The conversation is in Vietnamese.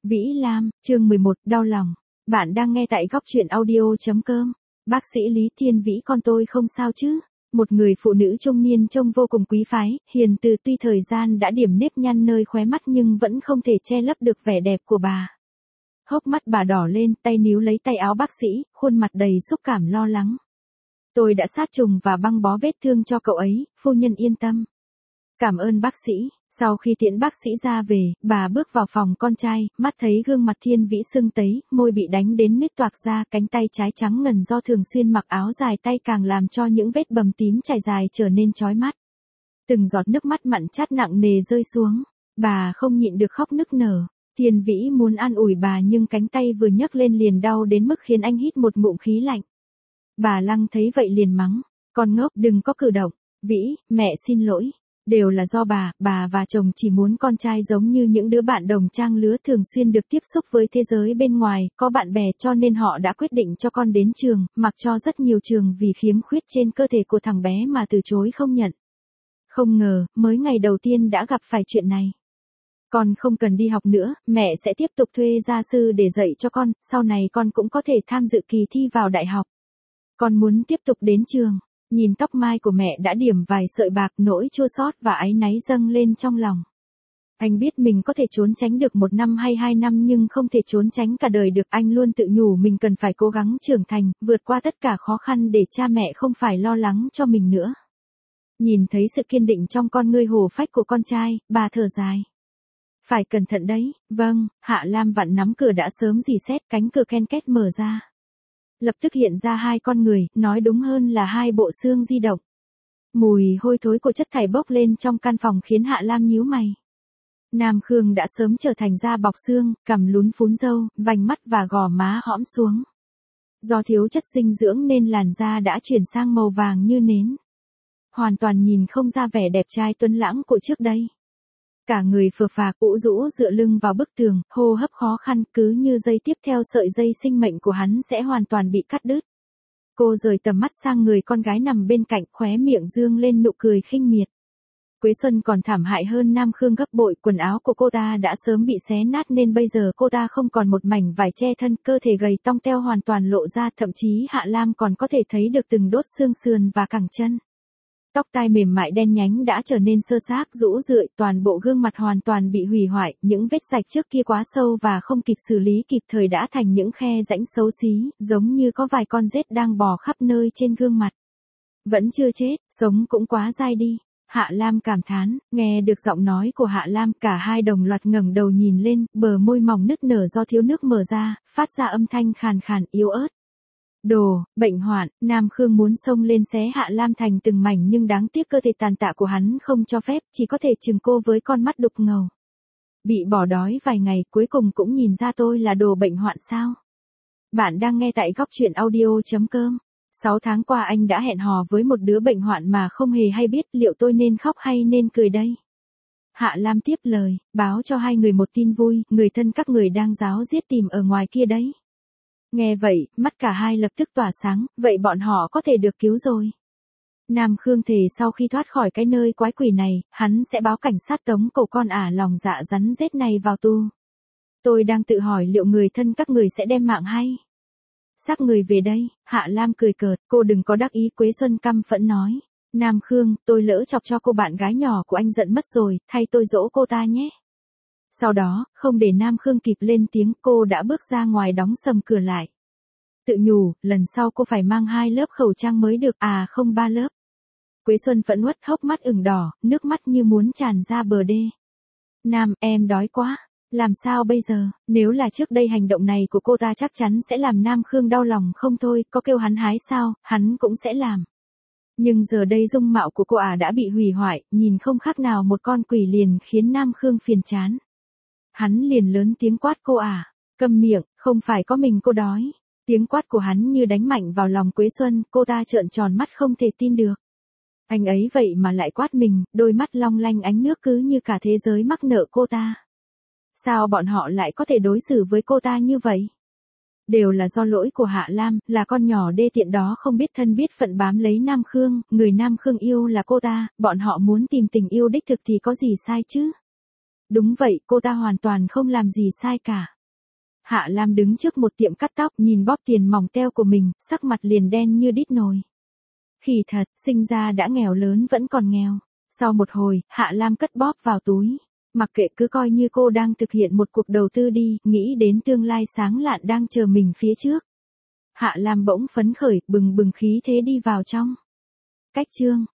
Vĩ Lam, chương 11, đau lòng. Bạn đang nghe tại góc truyện audio.com. Bác sĩ Lý Thiên Vĩ, con tôi không sao chứ? Một người phụ nữ trung niên trông vô cùng quý phái, hiền từ, tuy thời gian đã điểm nếp nhăn nơi khóe mắt nhưng vẫn không thể che lấp được vẻ đẹp của bà. Hốc mắt bà đỏ lên, tay níu lấy tay áo bác sĩ, khuôn mặt đầy xúc cảm lo lắng. Tôi đã sát trùng và băng bó vết thương cho cậu ấy, phu nhân yên tâm. Cảm ơn bác sĩ. Sau khi tiễn bác sĩ ra về, bà bước vào phòng con trai, mắt thấy gương mặt Thiên Vĩ sưng tấy, môi bị đánh đến nứt toạc ra, cánh tay trái trắng ngần do thường xuyên mặc áo dài tay càng làm cho những vết bầm tím trải dài trở nên chói mắt. Từng giọt nước mắt mặn chát nặng nề rơi xuống, bà không nhịn được khóc nức nở. Thiên Vĩ muốn an ủi bà nhưng cánh tay vừa nhấc lên liền đau đến mức khiến anh hít một ngụm khí lạnh. Bà Lăng thấy vậy liền mắng, con ngốc, đừng có cử động. Vĩ, mẹ xin lỗi. Đều là do bà và chồng chỉ muốn con trai giống như những đứa bạn đồng trang lứa thường xuyên được tiếp xúc với thế giới bên ngoài, có bạn bè cho nên họ đã quyết định cho con đến trường, mặc cho rất nhiều trường vì khiếm khuyết trên cơ thể của thằng bé mà từ chối không nhận. Không ngờ, mới ngày đầu tiên đã gặp phải chuyện này. Con không cần đi học nữa, mẹ sẽ tiếp tục thuê gia sư để dạy cho con, sau này con cũng có thể tham dự kỳ thi vào đại học. Con muốn tiếp tục đến trường. Nhìn tóc mai của mẹ đã điểm vài sợi bạc, nỗi chua xót và áy náy dâng lên trong lòng. Anh biết mình có thể trốn tránh được 1 năm hay 2 năm nhưng không thể trốn tránh cả đời được. Anh luôn tự nhủ mình cần phải cố gắng trưởng thành, vượt qua tất cả khó khăn để cha mẹ không phải lo lắng cho mình nữa. Nhìn thấy sự kiên định trong con ngươi hổ phách của con trai, bà thở dài. Phải cẩn thận đấy. Vâng. Hạ Lam vặn nắm cửa đã sớm rỉ sét, cánh cửa ken két mở ra. Lập tức hiện ra 2 con người, nói đúng hơn là 2 bộ xương di động. Mùi hôi thối của chất thải bốc lên trong căn phòng khiến Hạ Lam nhíu mày. Nam Khương đã sớm trở thành da bọc xương, cằm lún phún râu, vành mắt và gò má hõm xuống. Do thiếu chất dinh dưỡng nên làn da đã chuyển sang màu vàng như nến. Hoàn toàn nhìn không ra vẻ đẹp trai tuấn lãng của trước đây. Cả người phờ phạc ủ rũ dựa lưng vào bức tường, hô hấp khó khăn, cứ như giây tiếp theo sợi dây sinh mệnh của hắn sẽ hoàn toàn bị cắt đứt. Cô rời tầm mắt sang người con gái nằm bên cạnh, khóe miệng dương lên nụ cười khinh miệt. Quế Xuân còn thảm hại hơn Nam Khương gấp bội, quần áo của cô ta đã sớm bị xé nát nên bây giờ cô ta không còn một mảnh vải che thân, cơ thể gầy tong teo hoàn toàn lộ ra, thậm chí Hạ Lam còn có thể thấy được từng đốt xương sườn và cẳng chân. Tóc tai mềm mại đen nhánh đã trở nên xơ xác, rũ rượi, toàn bộ gương mặt hoàn toàn bị hủy hoại, những vết rạch trước kia quá sâu và không kịp xử lý kịp thời đã thành những khe rãnh xấu xí, giống như có vài con rết đang bò khắp nơi trên gương mặt. Vẫn chưa chết, sống cũng quá dai đi. Hạ Lam cảm thán, nghe được giọng nói của Hạ Lam, cả hai đồng loạt ngẩng đầu nhìn lên, bờ môi mỏng nứt nở do thiếu nước mở ra, phát ra âm thanh khàn khàn yếu ớt. Đồ, bệnh hoạn. Nam Khương muốn xông lên xé Hạ Lam thành từng mảnh nhưng đáng tiếc cơ thể tàn tạ của hắn không cho phép, chỉ có thể chừng cô với con mắt đục ngầu. Bị bỏ đói vài ngày, cuối cùng cũng nhìn ra tôi là đồ bệnh hoạn sao? Bạn đang nghe tại góc truyện audio.com. 6 tháng qua anh đã hẹn hò với một đứa bệnh hoạn mà không hề hay biết, liệu tôi nên khóc hay nên cười đây? Hạ Lam tiếp lời, báo cho 2 người một tin vui, người thân các người đang ráo riết tìm ở ngoài kia đấy. Nghe vậy, mắt cả hai lập tức tỏa sáng, vậy bọn họ có thể được cứu rồi. Nam Khương thề sau khi thoát khỏi cái nơi quái quỷ này, hắn sẽ báo cảnh sát tống cổ con ả lòng dạ rắn rết này vào tù. Tôi đang tự hỏi liệu người thân các người sẽ đem mạng hay? Xác người về đây. Hạ Lam cười cợt, cô đừng có đắc ý. Quế Xuân căm phẫn nói. Nam Khương, tôi lỡ chọc cho cô bạn gái nhỏ của anh giận mất rồi, thay tôi dỗ cô ta nhé. Sau đó, không để Nam Khương kịp lên tiếng, cô đã bước ra ngoài đóng sầm cửa lại. Tự nhủ, lần sau cô phải mang 2 lớp khẩu trang mới được, không 3 lớp. Quế Xuân phẫn uất, hốc mắt ửng đỏ, nước mắt như muốn tràn ra bờ đê. Nam, em đói quá. Làm sao bây giờ? Nếu là trước đây hành động này của cô ta chắc chắn sẽ làm Nam Khương đau lòng không thôi, có kêu hắn hái sao, hắn cũng sẽ làm. Nhưng giờ đây dung mạo của cô đã bị hủy hoại, nhìn không khác nào một con quỷ liền khiến Nam Khương phiền chán. Hắn liền lớn tiếng quát cô câm miệng, không phải có mình cô đói. Tiếng quát của hắn như đánh mạnh vào lòng Quế Xuân, cô ta trợn tròn mắt không thể tin được. Anh ấy vậy mà lại quát mình, đôi mắt long lanh ánh nước cứ như cả thế giới mắc nợ cô ta. Sao bọn họ lại có thể đối xử với cô ta như vậy? Đều là do lỗi của Hạ Lam, là con nhỏ đê tiện đó không biết thân biết phận bám lấy Nam Khương, người Nam Khương yêu là cô ta, bọn họ muốn tìm tình yêu đích thực thì có gì sai chứ? Đúng vậy, cô ta hoàn toàn không làm gì sai cả. Hạ Lam đứng trước một tiệm cắt tóc nhìn bóp tiền mỏng teo của mình, sắc mặt liền đen như đít nồi. Khỉ thật, sinh ra đã nghèo lớn vẫn còn nghèo. Sau một hồi, Hạ Lam cất bóp vào túi. Mặc kệ, cứ coi như cô đang thực hiện một cuộc đầu tư đi, nghĩ đến tương lai sáng lạn đang chờ mình phía trước. Hạ Lam bỗng phấn khởi, bừng bừng khí thế đi vào trong. Cách chương